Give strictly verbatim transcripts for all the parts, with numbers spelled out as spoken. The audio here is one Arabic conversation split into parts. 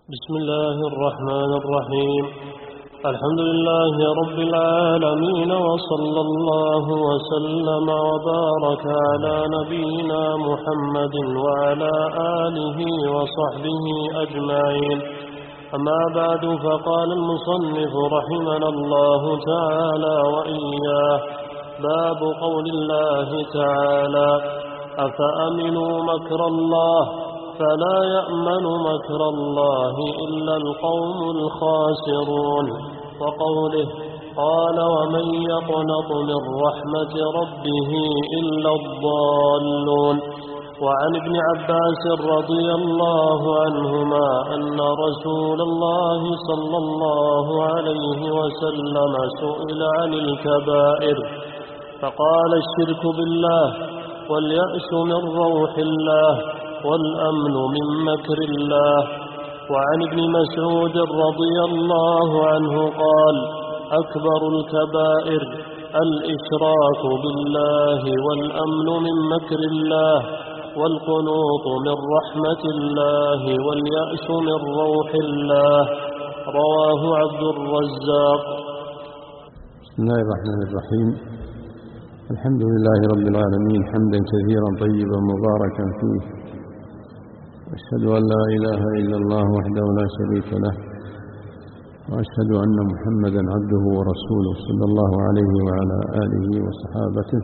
بسم الله الرحمن الرحيم. الحمد لله رب العالمين، وصلى الله وسلم وبارك على نبينا محمد وعلى آله وصحبه أجمعين. أما بعد، فقال المصنف رحمنا الله تعالى وإياه: باب قول الله تعالى: أفأمنوا مكر الله فلا يأمن مكر الله إلا القوم الخاسرون. وقوله: قال: ومن يقنط من رحمة ربه إلا الضالون. وعن ابن عباس رضي الله عنهما أن رسول الله صلى الله عليه وسلم سئل عن الكبائر فقال: الشرك بالله، واليأس من روح الله، والأمن من مكر الله. وعن ابن مسعود رضي الله عنه قال: أكبر الكبائر الإشراك بالله، والأمن من مكر الله، والقنوط من رحمة الله، واليأس من روح الله. رواه عبد الرزاق. بسم الله الرحمن الرحيم. الحمد لله رب العالمين، حمدا كثيرا طيبا مباركا فيه، أشهد أن لا إله إلا الله وحده لا شريك له، وأشهد أن محمدا عبده ورسوله صلى الله عليه وعلى آله وصحابته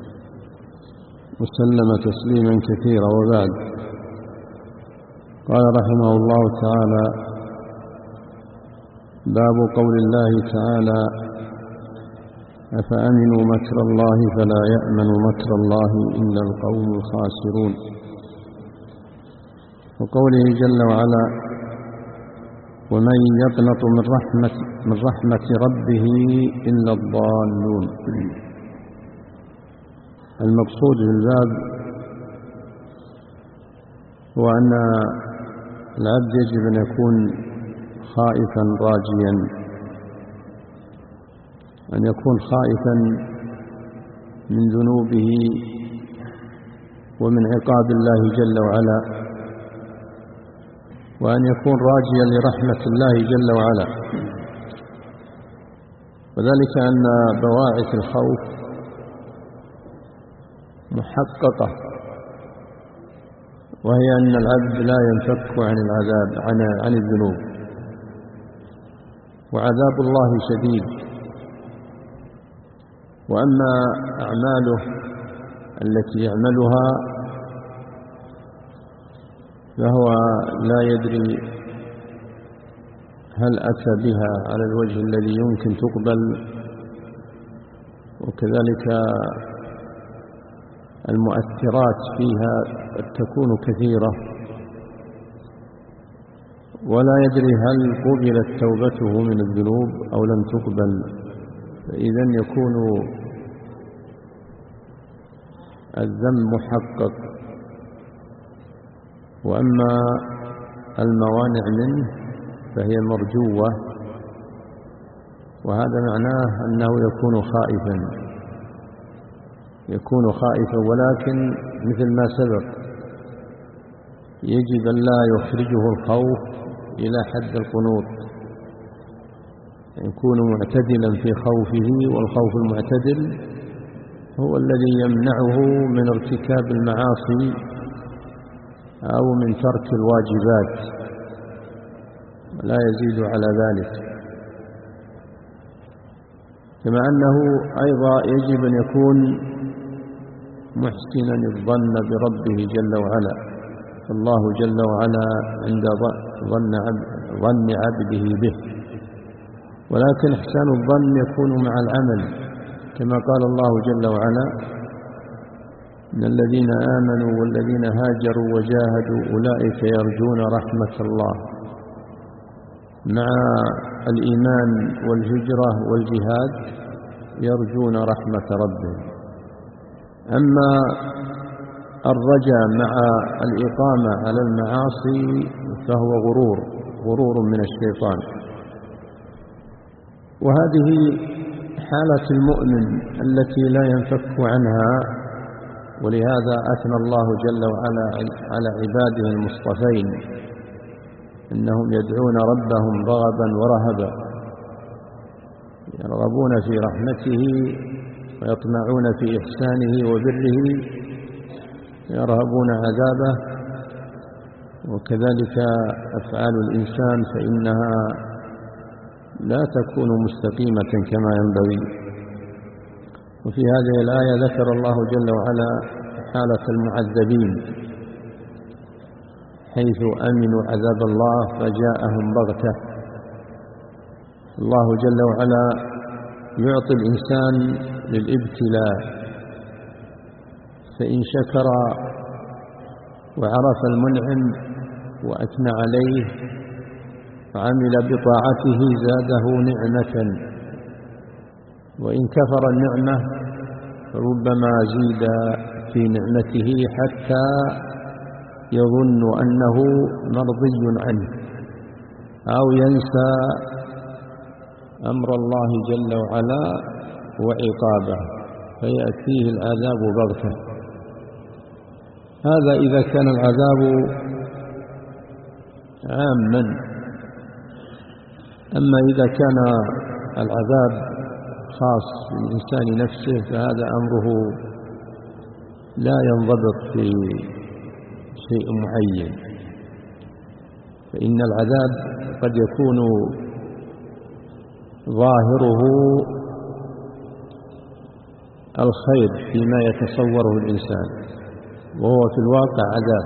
وسلم تسليما كثيرا. وبعد، قال رحمه الله تعالى: باب قول الله تعالى: أفأمنوا مكر الله فلا يأمن مكر الله إلا القوم الخاسرون. وقوله جل وعلا: ومن يقنط من رحمة, من رحمة ربه إلا الضالون. المقصود بالباب هو أن العبد يجب أن يكون خائفا راجيا، أن يكون خائفا من ذنوبه ومن عقاب الله جل وعلا، وأن يكون راجيا لرحمة الله جل وعلا. وذلك أن بواعث الخوف محققة، وهي أن العبد لا ينفك عن العذاب عن, عن الذنوب، وعذاب الله شديد. وأما أعماله التي يعملها فهو لا يدري هل أتى بها على الوجه الذي يمكن تقبل، وكذلك المؤثرات فيها قد تكون كثيرة، ولا يدري هل قبلت توبته من الذنوب أو لم تقبل، فإذن يكون الذنب محقق. وأما الموانع منه فهي مرجوة، وهذا معناه أنه يكون خائفا يكون خائفا ولكن مثل ما سبق يجب أن لا يخرجه الخوف إلى حد القنوط، يكون معتدلا في خوفه، والخوف المعتدل هو الذي يمنعه من ارتكاب المعاصي أو من ترك الواجبات، لا يزيد على ذلك. كما أنه أيضا يجب أن يكون محسنا الظن بربه جل وعلا، فالله جل وعلا عند ظن عبده به، ولكن إحسان الظن يكون مع العمل، كما قال الله جل وعلا: إن الذين آمنوا والذين هاجروا وجاهدوا أولئك يرجون رحمة الله. مع الإيمان والهجرة والجهاد يرجون رحمة ربهم. أما الرجاء مع الإقامة على المعاصي فهو غرور غرور من الشيطان. وهذه حالة المؤمن التي لا ينفك عنها، ولهذا أثنى الله جل وعلا على عباده المصطفين إنهم يدعون ربهم رغبا ورهبا، يرغبون في رحمته ويطمعون في إحسانه وبره، يرهبون عذابه. وكذلك أفعال الإنسان فإنها لا تكون مستقيمة كما ينبغي. وفي هذه الآية ذكر الله جل وعلا حالة المعذبين، حيث أمنوا عذاب الله فجاءهم بغتة. الله جل وعلا يعطي الإنسان للابتلاء، فإن شكر وعرف المنعم وأثنى عليه وعمل بطاعته زاده نعمة، وإن كفر النعمة ربما زيد في نعمته حتى يظن أنه مرضي عنه أو ينسى أمر الله جل وعلا وعقابه فيأتيه العذاب بغتة. هذا إذا كان العذاب عاما. أما إذا كان العذاب خاص بالإنسان نفسه فهذا أمره لا ينضبط في شيء معين، فإن العذاب قد يكون ظاهره الخير فيما يتصوره الإنسان وهو في الواقع عذاب،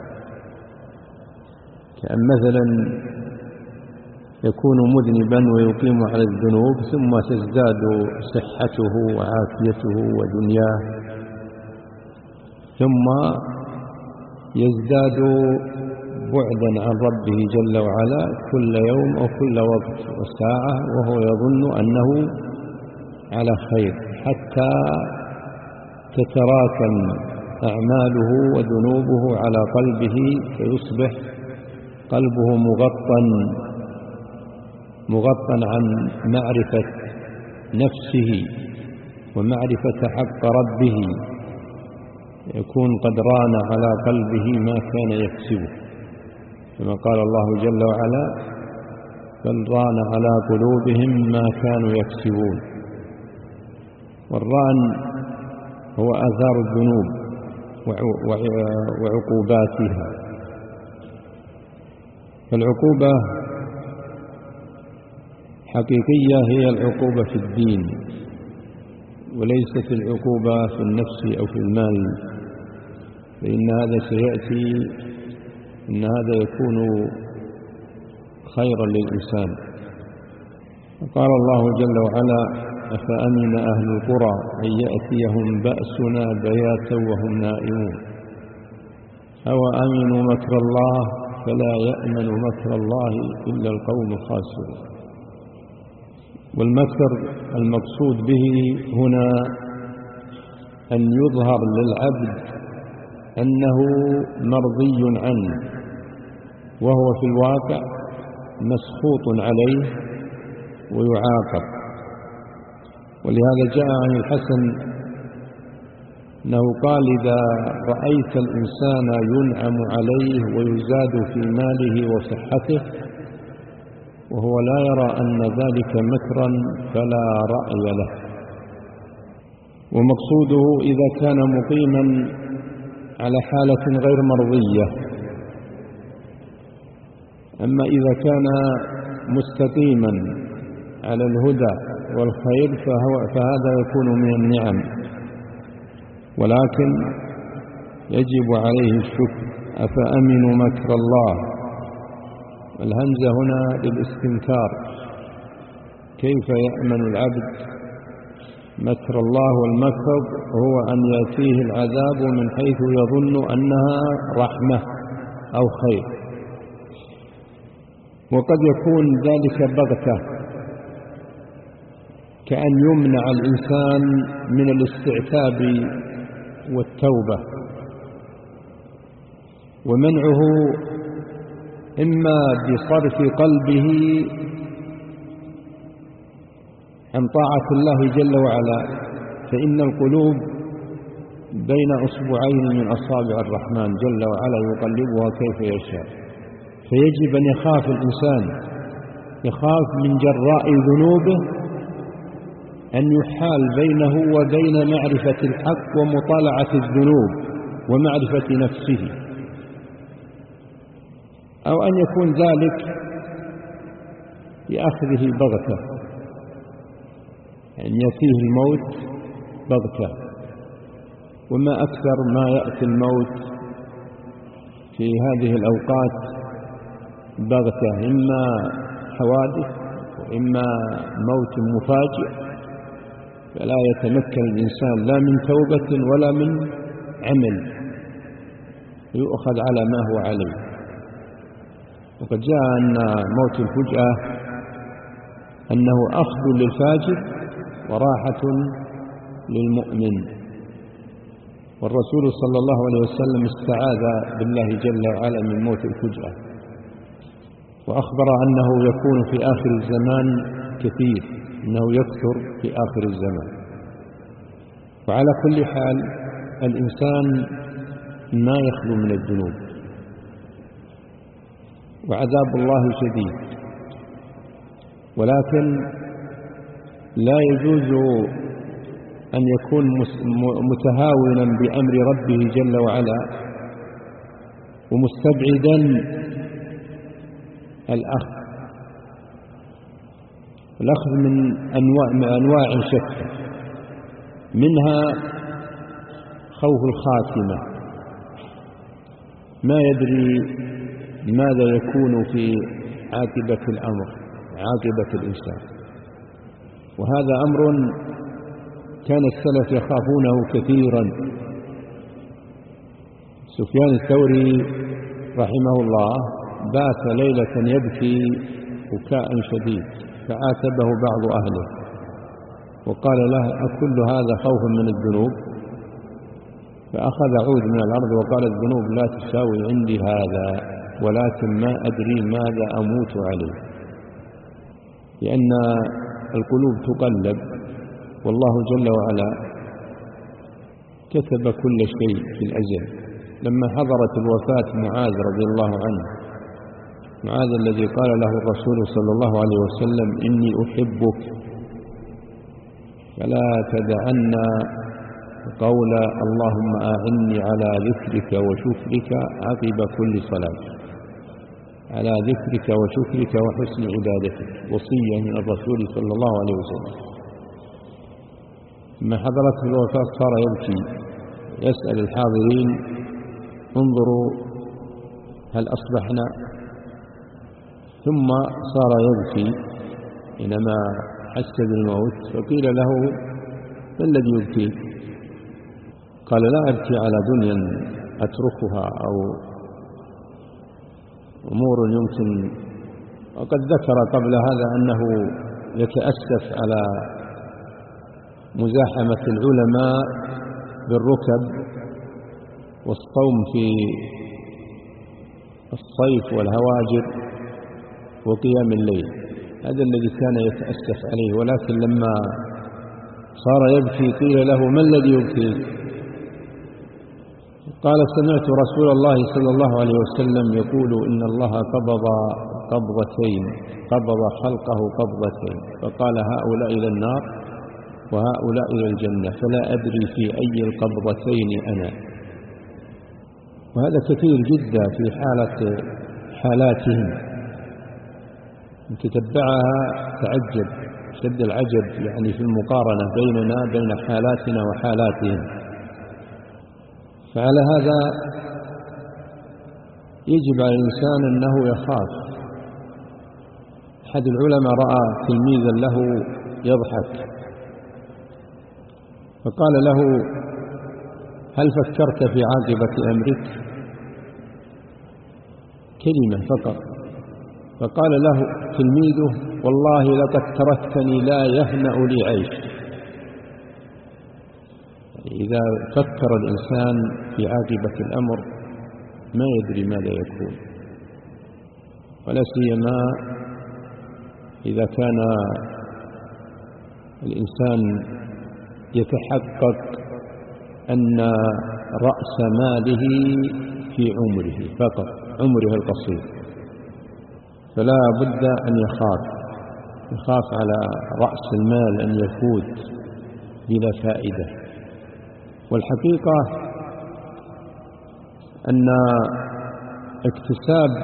كأن مثلا يكون مذنبا ويقيم على الذنوب ثم تزداد صحته وعافيته ودنياه، ثم يزداد بعدا عن ربه جل وعلا كل يوم أو كل وقت وساعة وهو يظن أنه على خير، حتى تتراكم أعماله وذنوبه على قلبه فيصبح قلبه مغطى مغطى عن معرفة نفسه ومعرفة حق ربه، يكون قد ران على قلبه ما كان يكسبه، كما قال الله جل وعلا: بل ران على قلوبهم ما كانوا يكسبون. والران هو آثار الذنوب وعقوباتها. فالعقوبة حقيقية هي العقوبة في الدين، وليست العقوبة في النفس أو في المال، فإن هذا سيأتي إن هذا يكون خيرا للإنسان. قال الله جل وعلا: أفأمن أهل القرى أن يأتيهم بأسنا بياتا وهم نائمون أو أمنوا مكر الله فلا يأمن مكر الله إلا القوم الخاسرون. والمكر المقصود به هنا أن يظهر للعبد أنه مرضي عنه وهو في الواقع مسخوط عليه ويعاقب. ولهذا جاء عن الحسن أنه قال: إذا رأيت الإنسان ينعم عليه ويزاد في ماله وصحته وهو لا يرى أن ذلك مكرا فلا رأي له. ومقصوده إذا كان مقيما على حالة غير مرضية. أما إذا كان مستقيما على الهدى والخير فهو فهذا يكون من النعم، ولكن يجب عليه الشكر. أفأمنوا مكر الله، الهمزة هنا للاستنكار، كيف يأمن العبد مكر الله؟ والمكر هو أن يأتيه العذاب من حيث يظن أنها رحمة أو خير، وقد يكون ذلك بغتة، كأن يمنع الإنسان من الاستعتاب والتوبة، ومنعه إما بصرف قلبه عن طاعة الله جل وعلا، فإن القلوب بين أصبعين من أصابع الرحمن جل وعلا يقلبها كيف يشاء، فيجب أن يخاف الإنسان، يخاف من جراء ذنوبه أن يحال بينه وبين معرفة الحق ومطالعة الذنوب ومعرفة نفسه، أو أن يكون ذلك بأخذه بغتة، يعني يأتيه الموت بغتة. وما أكثر ما يأتي الموت في هذه الأوقات بغتة، إما حوادث وإما موت مفاجئ، فلا يتمكن الإنسان لا من توبة ولا من عمل، يؤخذ على ما هو عليه. وقد جاء أن موت الفجأة أنه أخذ للفاجر وراحة للمؤمن، والرسول صلى الله عليه وسلم استعاذ بالله جل وعلا من موت الفجأة، وأخبر أنه يكون في آخر الزمان كثير، إنه يكثر في آخر الزمان. وعلى كل حال الإنسان ما يخلو من الذنوب، وعذاب الله شديد، ولكن لا يجوز أن يكون متهاونا بأمر ربه جل وعلا ومستبعدا الأخذ الأخذ من أنواع, من أنواع شتى، منها خوف الخاتمة، ما يدري ماذا يكون في عاقبة الأمر، عاقبة الإنسان. وهذا أمر كان السلف يخافونه كثيرا. سفيان الثوري رحمه الله بات ليلة يبكي بكاء شديد، فعاتبه بعض أهله وقال له: أكل هذا خوفا من الذنوب؟ فأخذ عود من الأرض وقال: الذنوب لا تساوي عندي هذا، ولكن ما أدري ماذا أموت عليه، لأن القلوب تقلب، والله جل وعلا كتب كل شيء في الأزل. لما حضرت الوفاة معاذ رضي الله عنه، معاذ الذي قال له الرسول صلى الله عليه وسلم: إني أحبك فلا تدعن قول اللهم أعني على ذكرك وشكرك عقب كل صلاة، على ذكرك وشكرك وحسن عبادتك، وصية من الرسول صلى الله عليه وسلم. لما حضرته الوفاة صار يبكي، يسأل الحاضرين: انظروا هل أصبحنا؟ ثم صار يبكي حينما حس بالموت، فقيل له: ما الذي يبكيك؟ قال: لا أبكي على دنيا أتركها أو أمور يمكن. وقد ذكر قبل هذا أنه يتأسف على مزاحمة العلماء بالركب والصوم في الصيف والهواجر وقيام الليل، هذا الذي كان يتأسف عليه. ولكن لما صار يبكي قيل له: ما الذي يبكيك؟ قال: سمعت رسول الله صلى الله عليه وسلم يقول: إن الله قبض قبضتين، قبض خلقه قبضتين، فقال: هؤلاء إلى النار وهؤلاء إلى الجنة، فلا أدري في أي القبضتين أنا. وهذا كثير جدا في حالة حالاتهم، تتبعها تعجب شد العجب، يعني في المقارنة بيننا بين حالاتنا وحالاتهم. فعلى هذا يجب على الإنسان أنه يخاف. أحد العلماء رأى تلميذا له يضحك، فقال له: هل فكرت في عاقبة أمرك؟ كلمة فقط. فقال له تلميذه: والله لقد تركتني لا يهنأ لي عيش. إذا فكر الإنسان في عاقبة الأمر ما يدري ماذا يكون، ولا سيما إذا كان الإنسان يتحقق أن رأس ماله في عمره فقط، عمره القصير، فلا بد أن يخاف يخاف على رأس المال أن يفوت بلا فائدة. والحقيقة أن اكتساب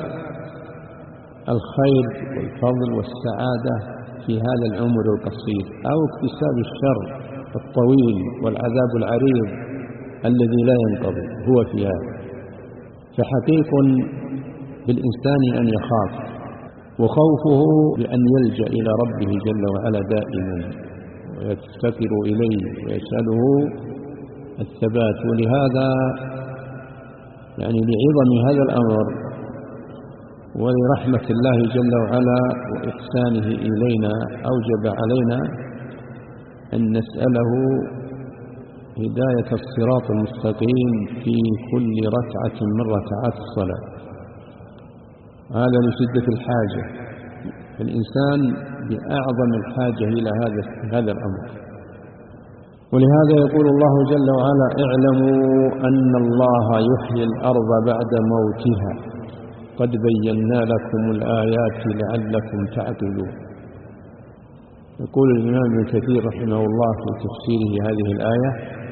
الخير والفضل والسعادة في هذا العمر القصير أو اكتساب الشر الطويل والعذاب العريض الذي لا ينقضي هو في هذا، فحقيق بالإنسان أن يخاف، وخوفه بأن يلجأ إلى ربه جل وعلا دائما ويفتقر إليه ويسأله الثبات. ولهذا يعني لعظم هذا الأمر ولرحمة الله جل وعلا وإحسانه إلينا أوجب علينا أن نسأله هداية الصراط المستقيم في كل ركعة من ركعات الصلاة. هذا لشدة الحاجة، الإنسان بأعظم الحاجة إلى هذا هذا الأمر. ولهذا يقول الله جل وعلا: اعلموا أن الله يحيي الأرض بعد موتها قد بينا لكم الآيات لعلكم تعقلون. يقول الإمام ابن كثير رحمه الله في تفسيره هذه الآية: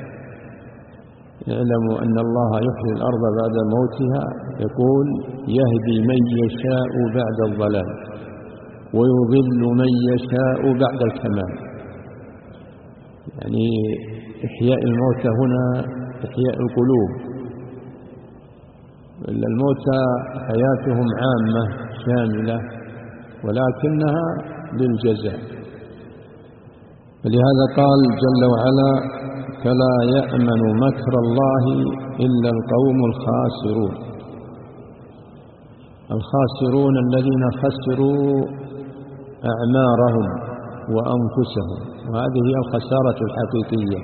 اعلموا أن الله يحيي الأرض بعد موتها، يقول: يهدي من يشاء بعد الضلال ويضل من يشاء بعد الكمال. يعني إحياء الموتى هنا إحياء القلوب، إلا الموتى حياتهم عامة شاملة ولكنها للجزاء. فلهذا قال جل وعلا: فلا يأمن مكر الله إلا القوم الخاسرون. الخاسرون الذين خسروا أعمارهم وأنفسهم، وهذه هي الخسارة الحقيقية،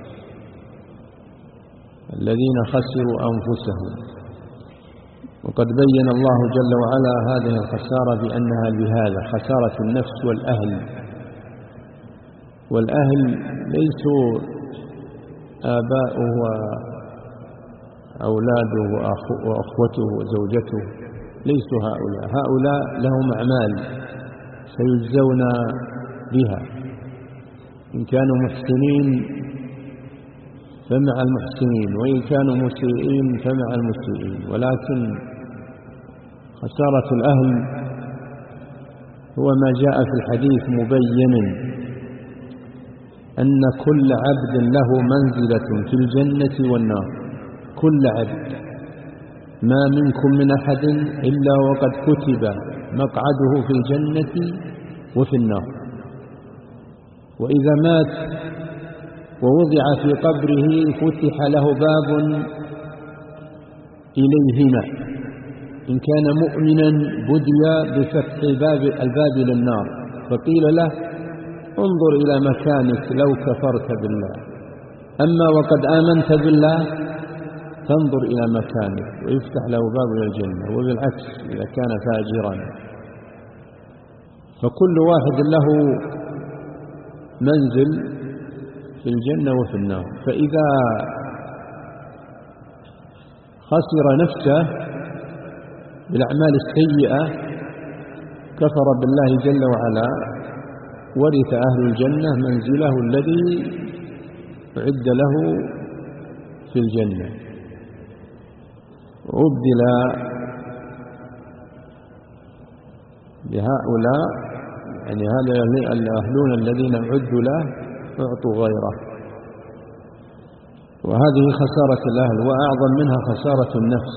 الذين خسروا أنفسهم. وقد بين الله جل وعلا هذه الخسارة بأنها بهذا: خسارة النفس والأهل. والأهل ليسوا آباؤه وأولاده وأخوته وزوجته، ليسوا هؤلاء. هؤلاء لهم أعمال سيجزون بها، إن كانوا محسنين فمع المحسنين، وإن كانوا مسيئين فمع المسيئين. ولكن خسارة الأهل هو ما جاء في الحديث مبينا أن كل عبد له منزلة في الجنة والنار. كل عبد، ما منكم من أحد إلا وقد كتب مقعده في الجنة وفي النار. وإذا مات ووضع في قبره فتح له باب إليهما، إن كان مؤمنا بدي بفتح باب الباب للنار، فقيل له: انظر إلى مكانك لو كفرت بالله، أما وقد آمنت بالله تنظر إلى مكانك، ويفتح له باب إلى الجنة. وبالعكس إذا كان فاجرا، فكل واحد له منزل في الجنة وفي النار. فإذا خسر نفسه بالأعمال السيئة كفر بالله جل وعلا، ورث أهل الجنة منزله الذي أعد له في الجنة، وأبدل بهؤلاء يعني هذا الأهلون الذين أعدوا له أعطوا غيره. وهذه خسارة الأهل، وأعظم منها خسارة النفس.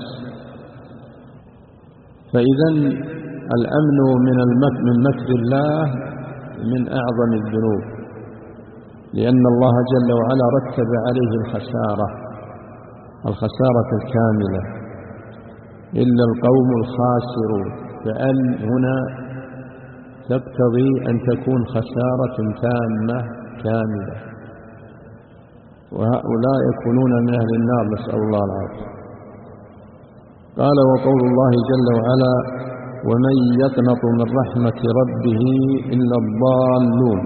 فإذا الأمن من من مكر الله من أعظم الذنوب، لأن الله جل وعلا رتب عليه الخسارة الخسارة الكاملة: إلا القوم الخاسرون. فأل هنا تقتضي أن تكون خسارة تامة كاملة، وهؤلاء يكونون من أهل النار، نسأل الله العافية. قال: وقول الله جل وعلا: ومن يقنط من رحمة ربه إلا الضالون.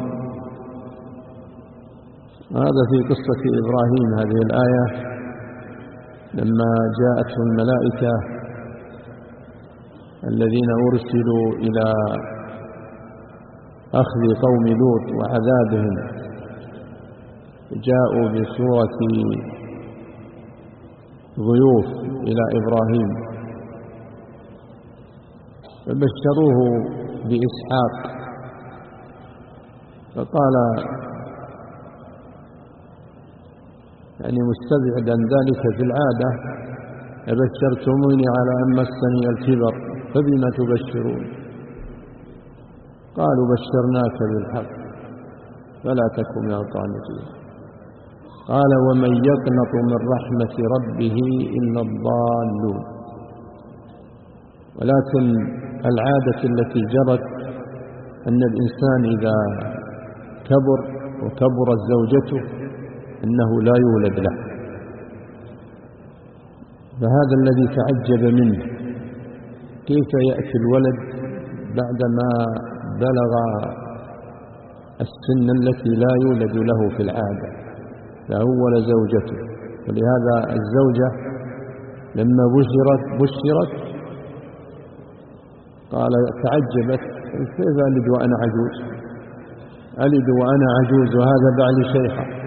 هذا في قصة إبراهيم، هذه الآية لما جاءته الملائكة الذين أرسلوا إلى أخذ قوم لوط وعذابهم، جاءوا بصورة ضيوف إلى إبراهيم فبشروه بإسحاق، فقال يعني مستبعدا ذلك في العادة: أبشرتموني على أن مسني الكبر فبما تبشرون؟ قالوا: بشرناك بالحق فلا تكن من القانطين. قال: ومن يقنط من رحمة ربه إلا الضالون. ولكن العادة التي جرت أن الإنسان إذا كبر وكبرت زوجته أنه لا يولد له، فهذا الذي تعجب منه: كيف يأتي الولد بعدما بلغ السن التي لا يولد له في العادة، فأول زوجته. ولهذا الزوجة لما بشرت بشرت قال تعجبت: كيف ألد وأنا عجوز؟ ألد وأنا عجوز وهذا بعلي شيخا.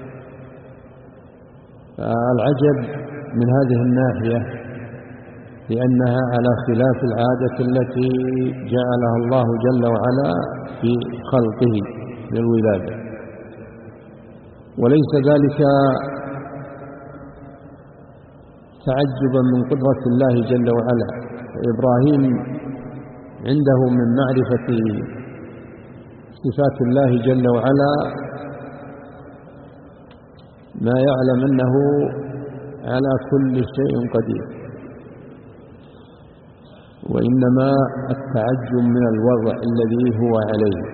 فالعجب من هذه الناحية لأنها على خلاف العادة التي جعلها الله جل وعلا في خلقه للولادة، وليس ذلك تعجبا من قدرة الله جل وعلا. إبراهيم عنده من معرفة صفات الله جل وعلا ما يعلم أنه على كل شيء قدير، وإنما التعجب من الوضع الذي هو عليه،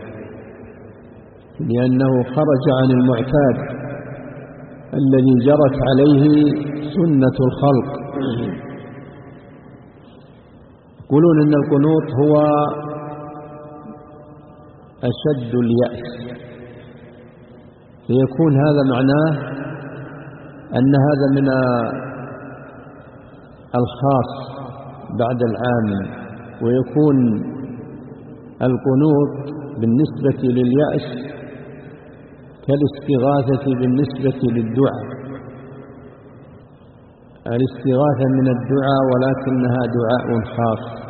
لأنه خرج عن المعتاد الذي جرت عليه سنة الخلق. يقولون إن القنوط هو أشد اليأس، فيكون هذا معناه أن هذا من الخاص بعد العام، ويكون القنوط بالنسبة لليأس كالاستغاثة بالنسبة للدعاء. الاستغاثة من الدعاء ولكنها دعاء خاص،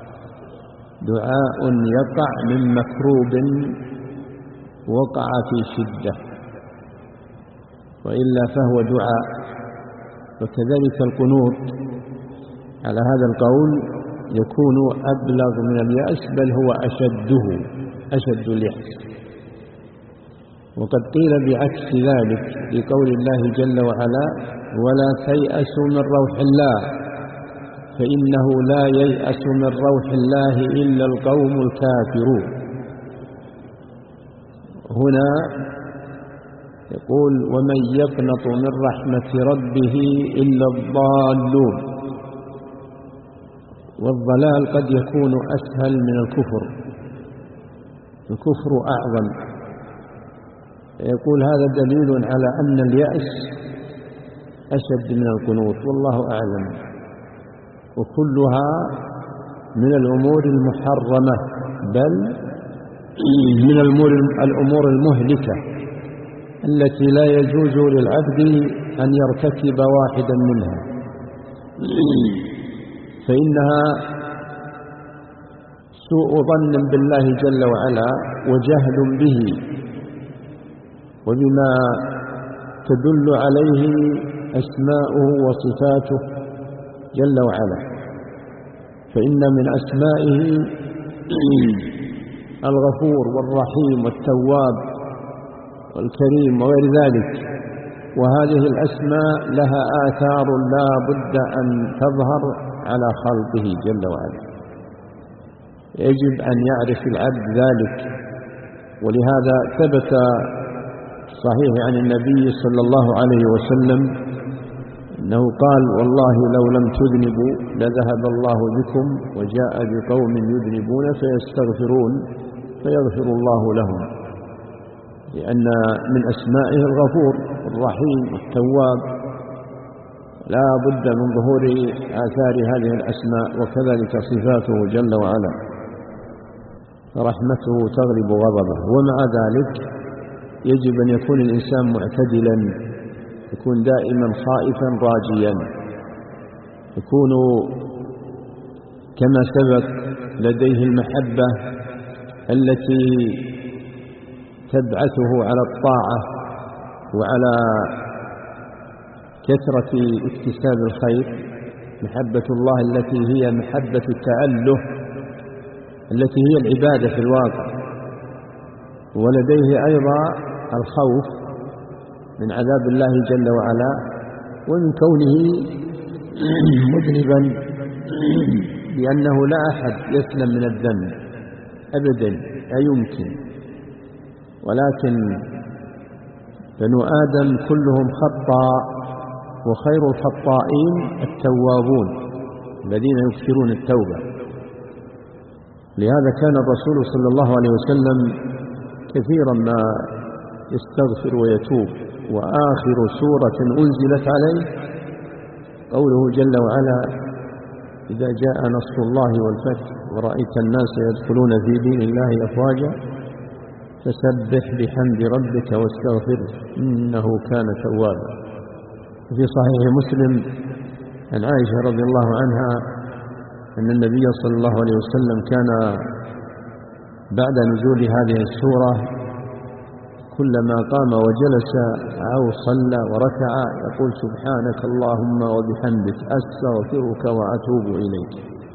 دعاء يقع من مكروب وقع في شدة، وإلا فهو دعاء. وكذلك القنوط على هذا القول يكون أبلغ من اليأس، بل هو أشده أشد اليأس. وقد قيل بعكس ذلك لقول الله جل وعلا: ولا تيأسوا من روح الله فإنه لا ييأس من روح الله إلا القوم الكافرون. هنا يقول: ومن يقنط من رحمة ربه إلا الضالون. والضلال قد يكون أسهل من الكفر، الكفر أعظم. يقول هذا دليل على أن اليأس أشد من القنوط، والله أعلم. وكلها من الأمور المحرمة، بل من الأمور المهلكة التي لا يجوز للعبد أن يرتكب واحدا منها، فإنها سوء ظن بالله جل وعلا وجهل به وبما تدل عليه أسماؤه وصفاته جل وعلا. فإن من أسمائه الغفور والرحيم والتواب والكريم وغير ذلك، وهذه الأسماء لها آثار لا بد أن تظهر على خلقه جل وعلا، يجب أن يعرف العبد ذلك. ولهذا ثبت صحيح عن النبي صلى الله عليه وسلم أنه قال: والله لو لم تذنبوا لذهب الله بكم وجاء بقوم يذنبون فيستغفرون فيغفر الله لهم، لأن من أسمائه الغفور الرحيم التواب لا بد من ظهور آثار هذه الأسماء، وكذلك صفاته جل وعلا، رحمته تغلب غضبه. ومع ذلك يجب أن يكون الإنسان معتدلا، يكون دائما خائفا راجيا، يكون كما سبق لديه المحبة التي تبعثه على الطاعة وعلى كثرة اكتساب الخير، محبة الله التي هي محبة التأله التي هي العبادة في الواقع. ولديه أيضا الخوف من عذاب الله جل وعلا، ومن كونه مذنبا، لأنه لا أحد يسلم من الذنب أبدا، لا يمكن. ولكن بنو آدم كلهم خطاء، وخير الخطائين التوابون الذين يكثرون التوبة. لهذا كان الرسول صلى الله عليه وسلم كثيرا ما يستغفر ويتوب. وآخر سورة أنزلت عليه قوله جل وعلا: إذا جاء نصر الله والفتح ورأيت الناس يدخلون في دين الله أفواجا فسبح بحمد ربك واستغفره إنه كان توابا. في صحيح مسلم عن عائشة رضي الله عنها أن النبي صلى الله عليه وسلم كان بعد نزول هذه السورة كلما قام وجلس أو صلى وركع يقول: سبحانك اللهم وبحمدك أستغفرك وأتوب إليك.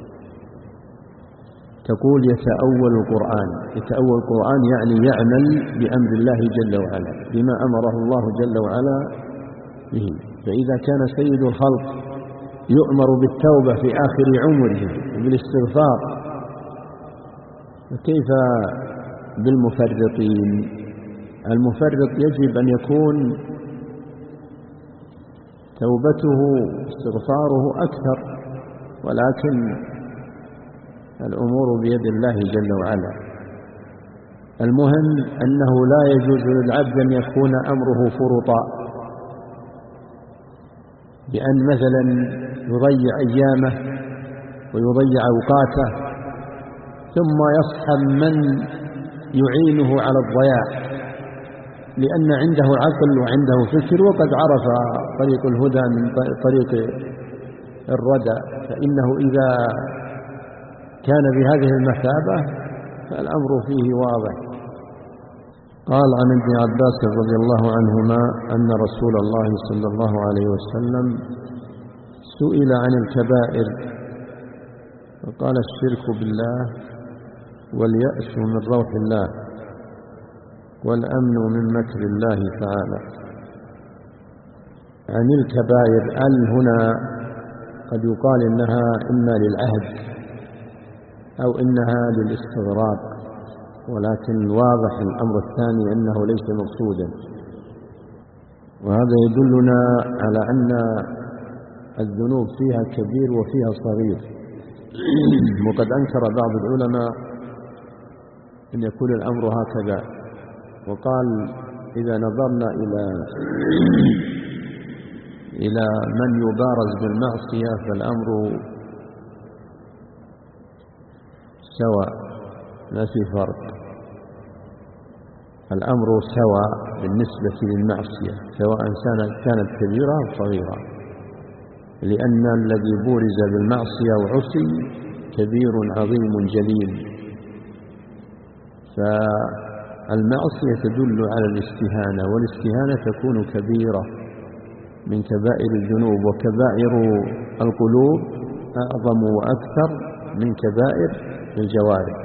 تقول يتأول القرآن. يتأول القرآن يعني يعمل بأمر الله جل وعلا، بما أمره الله جل وعلا به. فإذا كان سيد الخلق يؤمر بالتوبة في آخر عمره بالاستغفار، فكيف بالمفرطين؟ المفرط يجب أن يكون توبته استغفاره أكثر، ولكن الأمور بيد الله جل وعلا. المهم أنه لا يجوز للعبد أن يكون أمره فرطا، بأن مثلا يضيع أيامه ويضيع أوقاته ثم يصحب من يعينه على الضياع، لأن عنده عقل وعنده فكر وقد عرف طريق الهدى من طريق الردى، فإنه إذا كان بهذه المثابة فالأمر فيه واضح. قال عن ابن عباس رضي الله عنهما أن رسول الله صلى الله عليه وسلم سئل عن الكبائر فقال: الشرك بالله، واليأس من روح الله، والأمن من مكر الله تعالى. عن الكبائر ال هنا قد يقال إنها إما للعهد أو إنها للاستغراق، ولكن واضح الأمر الثاني أنه ليس مقصودا. وهذا يدلنا على أن الذنوب فيها كبير وفيها صغير. وقد أنكر بعض العلماء أن يكون الأمر هكذا، وقال: إذا نظرنا إلى إلى من يبارز بالمعصية فالأمر سواء، لا في فرق، الأمر سواء بالنسبة للمعصية سواء كانت كبيرة أو صغيرة، لأن الذي بورز بالمعصية وعصي كبير عظيم جليل. فالمعصية تدل على الاستهانة، والاستهانة تكون كبيرة من كبائر الذنوب، وكبائر القلوب أعظم وأكثر من كبائر الجوارح.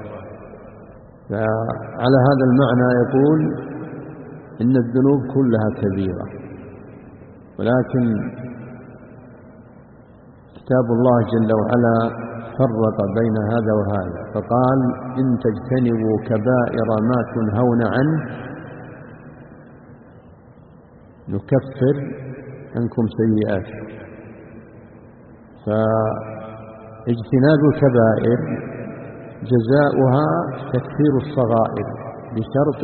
فعلى هذا المعنى يقول إن الذنوب كلها كبيرة، ولكن كتاب الله جل وعلا فرق بين هذا وهذا، فقال: إن تجتنبوا كبائر ما تنهون عنه نكفر عنكم سيئات. فاجتناب الكبائر جزاؤها تكفير الصغائر، بشرط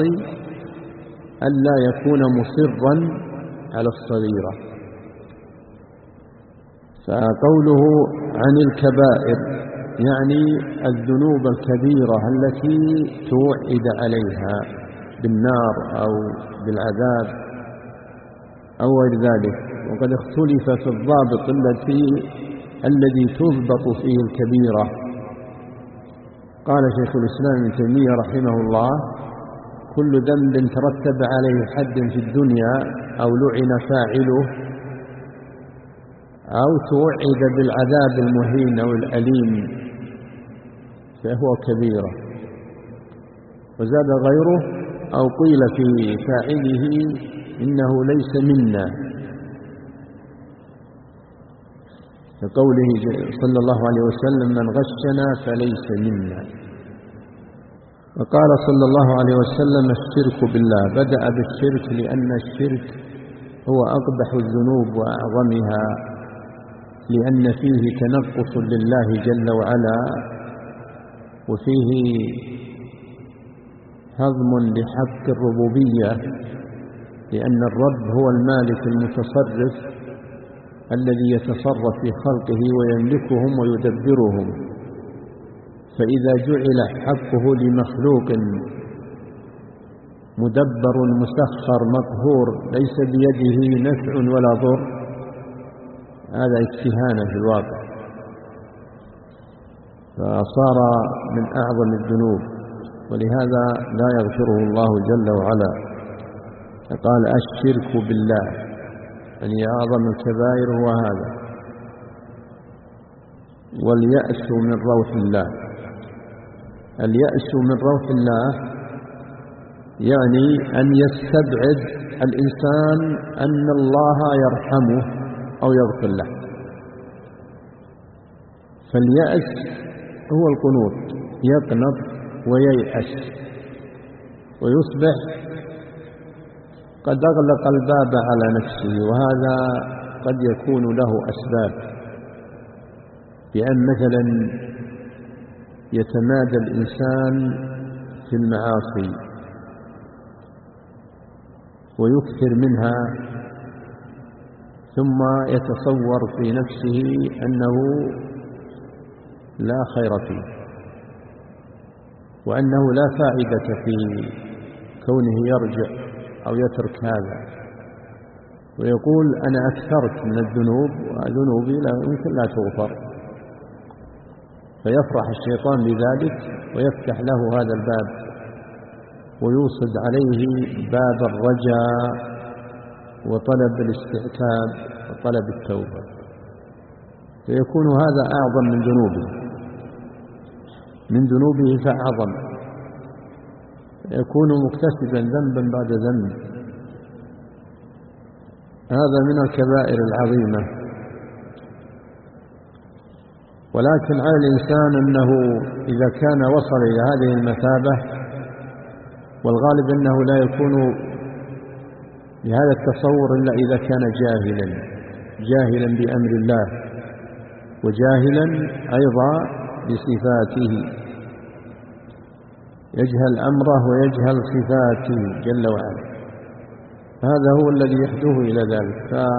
ألا يكون مصرا على الصغيرة. فقوله عن الكبائر يعني الذنوب الكبيرة التي توعد عليها بالنار أو بالعذاب أو غير ذلك. وقد اختلف في الضابط التي الذي تضبط فيه الكبيرة. قال شيخ الإسلام ابن تيمية رحمه الله: كل ذنب ترتب عليه حد في الدنيا أو لعن فاعله أو توعد بالعذاب المهين أو الأليم فهو كبيرة. وزاد غيره: أو قيل في فاعله إنه ليس منا، كقوله صلى الله عليه وسلم: من غشنا فليس منا. وقال صلى الله عليه وسلم: الشرك بالله. بدأ بالشرك لأن الشرك هو أقبح الذنوب وأعظمها، لأن فيه تنقص لله جل وعلا، وفيه هضم لحق الربوبية، لأن الرب هو المالك المتصرف الذي يتصرف في خلقه ويملكهم ويدبرهم. فإذا جعل حقه لمخلوق مدبر مسخر مقهور ليس بيده نفع ولا ضر، هذا اكتهان في الواقع، فصار من أعظم الذنوب، ولهذا لا يغفره الله جل وعلا. فقال: الشرك بالله، يعني أعظم الكبائر هو هذا. واليأس من روح الله. اليأس من روح الله يعني أن يستبعد الإنسان أن الله يرحمه أو يغفر له. فاليأس هو القنوط، يقنط وييأس ويصبح قد أغلق الباب على نفسه. وهذا قد يكون له أسباب، بأن مثلا يتمادى الإنسان في المعاصي ويكثر منها، ثم يتصور في نفسه أنه لا خير فيه، وأنه لا فائدة في كونه يرجع أو يترك هذا، ويقول: أنا أكثرت من الذنوب وذنوبي لا يمكن لا تغفر. فيفرح الشيطان بذلك ويفتح له هذا الباب ويوصد عليه باب الرجاء وطلب الاستعتاب وطلب التوبة، فيكون هذا أعظم من ذنوبه من ذنوبه فأعظم، يكون مكتسبا ذنبا بعد ذنب. هذا من الكبائر العظيمة. ولكن على الإنسان أنه إذا كان وصل إلى هذه المثابة، والغالب أنه لا يكون بهذا التصور إلا إذا كان جاهلا جاهلا بأمر الله، وجاهلا أيضا بصفاته، يجهل أمره ويجهل صفاته جل وعلا. هذا هو الذي يحدثه إلى ذلك.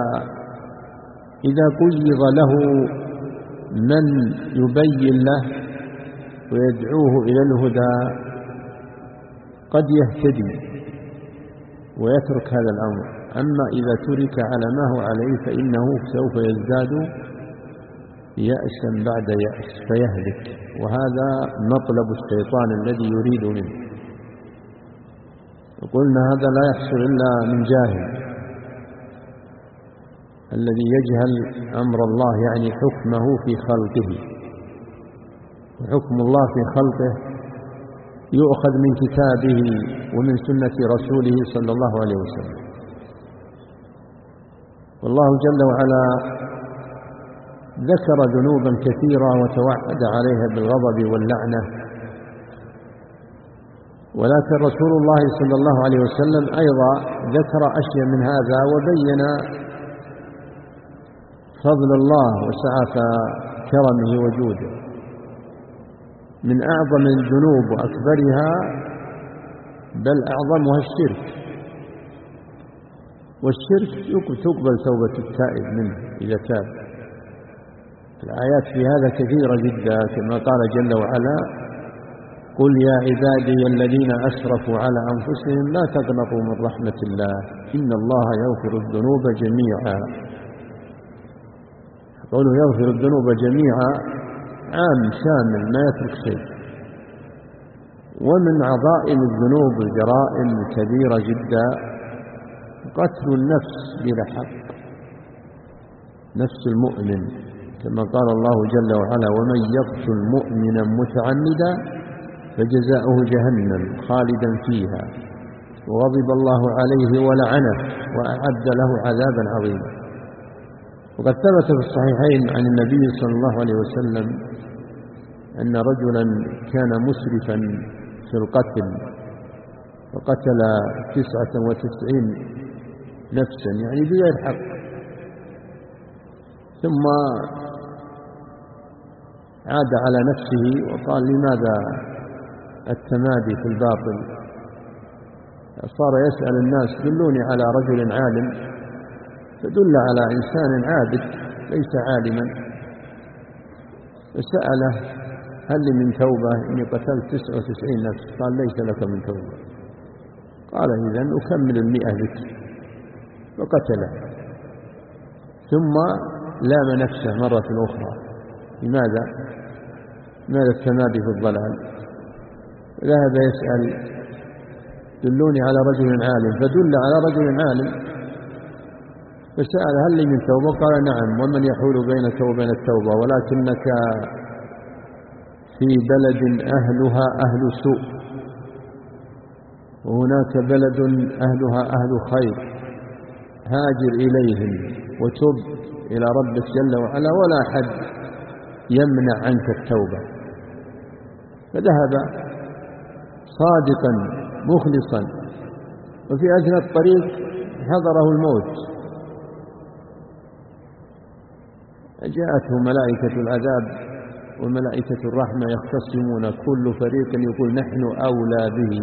فإذا قيض له من يبين له ويدعوه إلى الهدى قد يهتدي ويترك هذا الأمر. أما إذا ترك على ما هو عليه فإنه سوف يزداد يأسا بعد يأس فيهلك، وهذا مطلب الشيطان الذي يريد منه. وقلنا هذا لا يحصل إلا من جاهل، الذي يجهل أمر الله يعني حكمه في خلقه. وحكم الله في خلقه يؤخذ من كتابه ومن سنة رسوله صلى الله عليه وسلم. والله جل وعلا ذكر ذنوبا كثيرة وتوعد عليها بالغضب واللعنة، ولكن رسول الله صلى الله عليه وسلم أيضا ذكر أشياء من هذا وبين فضل الله وسعة كرمه وجوده. من أعظم الذنوب وأكبرها بل أعظمها الشرك، والشرك تقبل توبة التائب منه إذا تاب، الآيات في هذا كثيرة جدا، كما قال جل وعلا: قل يا عبادي الذين أسرفوا على أنفسهم لا تقنطوا من رحمة الله إن الله يغفر الذنوب جميعا. قوله يغفر الذنوب جميعا عام شامل ما يترك شيء. ومن عظائم الذنوب الجرائم الكبيرة جدا قتل النفس بلا حق، نفس المؤمن، كما قال الله جل وعلا: ومن يقتل مؤمنا متعمدا فجزاؤه جهنم خالدا فيها وغضب الله عليه ولعنه وأعد له عذابا عظيما. وقد ثبت في الصحيحين عن النبي صلى الله عليه وسلم أن رجلا كان مسرفا في القتل وقتل تسعة وتسعين نفسا يعني بغير حق، ثم عاد على نفسه وقال: لماذا التمادي في الباطل؟ صار يسأل الناس: دلوني على رجل عالم، فدل على إنسان عابد ليس عالما، فسأله: هل لي من توبة؟ إني قتلت تسعة وتسعين نفس. قال: ليس لك من توبة. قال: إذن أكمل المئة بك. وقتله، ثم لام نفسه مرة أخرى. لماذا؟ ماذا التمادي في الضلال؟ ذهب يسأل: دلوني على رجل عالم، فدل على رجل عالم، فسأل: هل لي من توبة؟ قال: نعم، ومن يحول بينك وبين التوبة؟ ولكنك في بلد أهلها أهل سوء، وهناك بلد أهلها أهل خير، هاجر إليهم وتب إلى ربك جل وعلا ولا أحد يمنع عنك التوبة. فذهب صادقا مخلصا، وفي أثناء الطريق حضره الموت، جاءته ملائكة العذاب وملائكة الرحمة يختصمون، كل فريق يقول: نحن أولى به.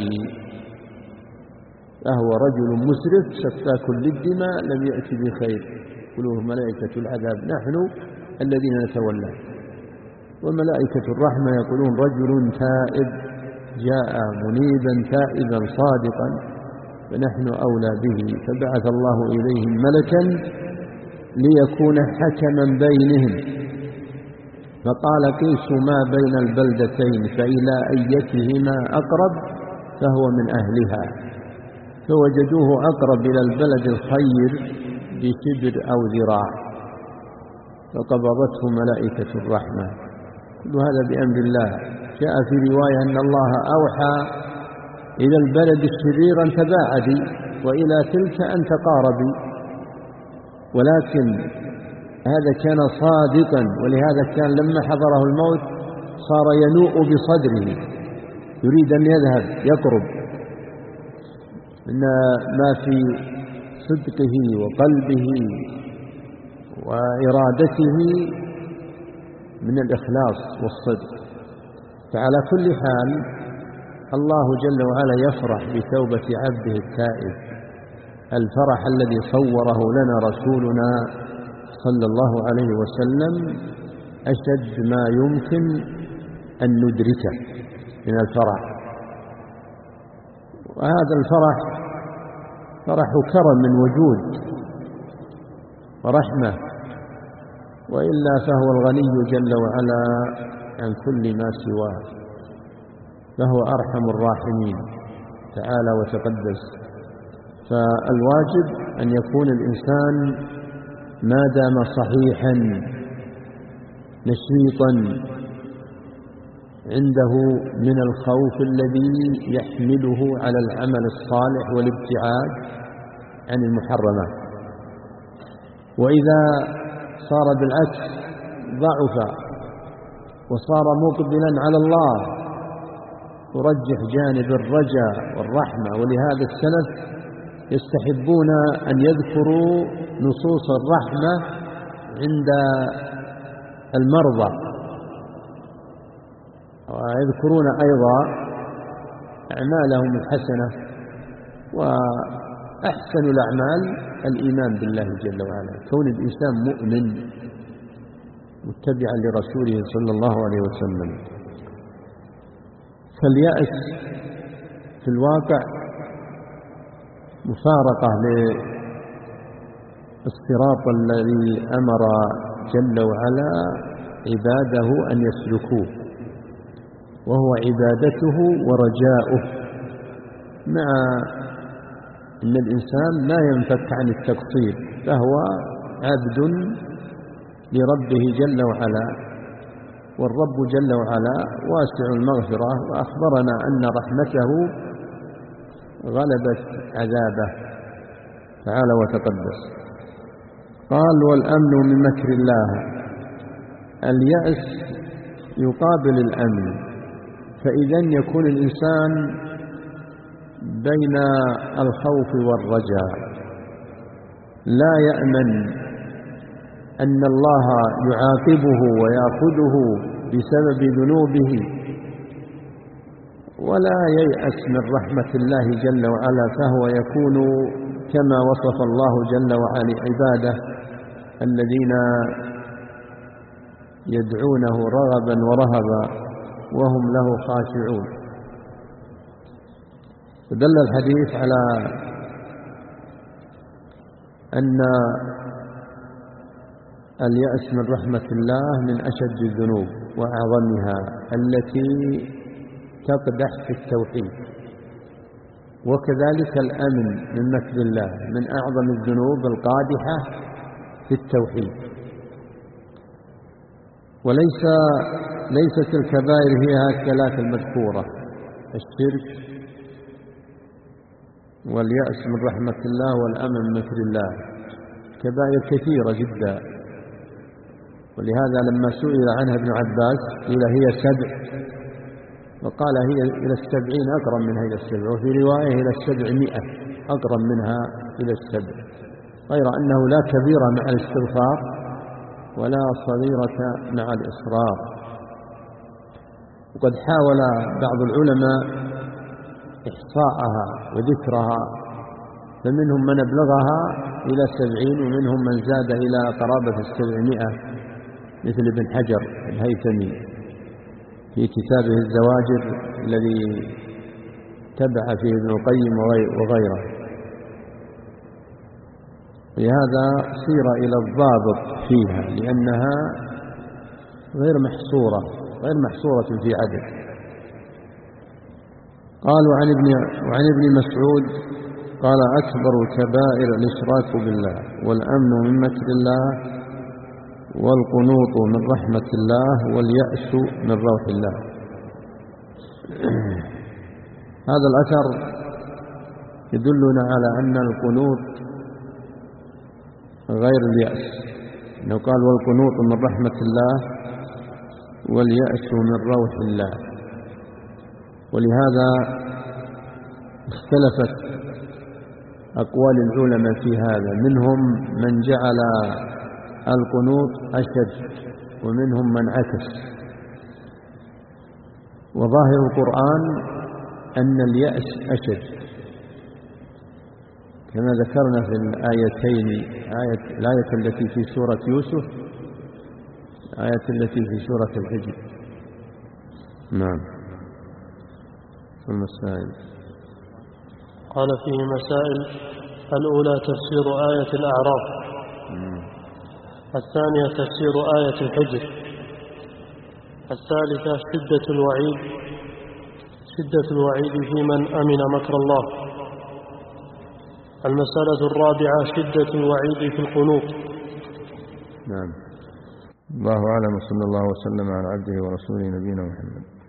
فهو رجل مسرف سفاك للدماء لم يأتي بخير، يقولون ملائكة العذاب: نحن الذين نتولى. وملائكة الرحمة يقولون: رجل تائب جاء منيبا تائبا صادقا فنحن أولى به. فبعث الله إليهم ملكا ليكون حكما بينهم، فقال: قيسوا ما بين البلدتين فإلى أيتهما أقرب فهو من أهلها، فوجدوه أقرب إلى البلد الخير بشبر أو ذراع، فقبضته ملائكة الرحمة. كل هذا بأمر الله. جاء في رواية أن الله أوحى إلى البلد الشرير أن تباعدي، وإلى تلك أن تقاربي، ولكن هذا كان صادقا، ولهذا كان لما حضره الموت صار ينوء بصدره يريد أن يذهب يقرب، إن ما في صدقه وقلبه وإرادته من الإخلاص والصدق. فعلى كل حال الله جل وعلا يفرح بتوبة عبده التائب، الفرح الذي صوره لنا رسولنا صلى الله عليه وسلم أشد ما يمكن أن ندركه من الفرح. وهذا الفرح فرح كرم وجود ورحمة، وإلا فهو الغني جل وعلا عن كل ما سواه، فهو أرحم الراحمين تعالى وتقدس. فالواجب أن يكون الإنسان ما دام صحيحا نشيطا عنده من الخوف الذي يحمله على العمل الصالح والابتعاد عن المحرمات. وإذا صار بالعكس ضعف وصار مقبلا على الله يرجح جانب الرجاء والرحمة. ولهذا السلف يستحبون أن يذكروا نصوص الرحمة عند المرضى، ويذكرون أيضا أعمالهم الحسنة، وأحسن الأعمال الإيمان بالله جل وعلا، كون الإنسان مؤمن متبعا لرسوله صلى الله عليه وسلم. فاليأس في الواقع مفارقة للصراط الذي أمر جل وعلا عباده أن يسلكوه، وهو عبادته ورجاؤه، مع أن الإنسان لا ينفك عن التقصير، فهو عبد لربه جل وعلا، والرب جل وعلا واسع المغفرة، وأخبرنا أن رحمته غلبت عذابه تعالى وتقدس. قال: والأمن من مكر الله. اليأس يقابل الأمن، فإذا يكون الإنسان بين الخوف والرجاء، لا يأمن أن الله يعاقبه ويأخذه بسبب ذنوبه، ولا ييأس من رحمة الله جل وعلا، فهو يكون كما وصف الله جل وعلا عباده الذين يدعونه رغبا ورهبا وهم له خاشعون. فدل الحديث على أن اليأس من رحمة الله من أشد الذنوب وأعظمها التي تقدح في التوحيد، وكذلك الأمن من مكر الله من أعظم الذنوب القادحة في التوحيد. وليس ليست الكبائر هي الثلاث المذكورة: الشرك واليأس من رحمة الله والأمن من مكر الله. كبائر كثيرة جدا، ولهذا لما سئل عنها ابن عباس قيل هي سبع، وقال هي إلى السبعين أقرب منها إلى السبع، وفي رواية إلى السبعمائة أقرب منها إلى السبع، غير أنه لا كبيرة مع الاستغفار ولا صغيرة مع الإصرار. وقد حاول بعض العلماء إحصاءها وذكرها، فمنهم من أبلغها إلى سبعين، ومنهم من زاد إلى قرابة السبعمائة، مثل ابن حجر الهيثمي في كتابه الزواجر الذي تبع فيه ابن القيم وغيره. لهذا صير إلى الضابط فيها، لأنها غير محصورة غير محصورة في عدد. قال: وعن ابن, وعن ابن مسعود قال: أكبر الكبائر الإشراك بالله، والأمن من مكر الله، والقنوط من رحمة الله، واليأس من روح الله. هذا الأثر يدلنا على أن القنوط غير اليأس، إنه قال: والقنوط من رحمة الله، واليأس من روح الله. ولهذا اختلفت أقوال العلماء في هذا، منهم من جعل القنوط أشد، ومنهم من عكس. وظاهر القرآن أن اليأس أشد، كما ذكرنا في الآيتين، آية الآية التي في سورة يوسف، الآية التي في سورة الحجر. نعم. المسائل. قال: فيه مسائل: الأولى تفسير آية الأعراف، الثانية تفسير آية الحجر، الثالثة شدة الوعيد شدة الوعيد في من أمن مكر الله، المسألة الرابعة شدة الوعيد في القنوط. نعم. الله أعلم، صلى الله وسلم على عبده ورسوله نبينا محمد.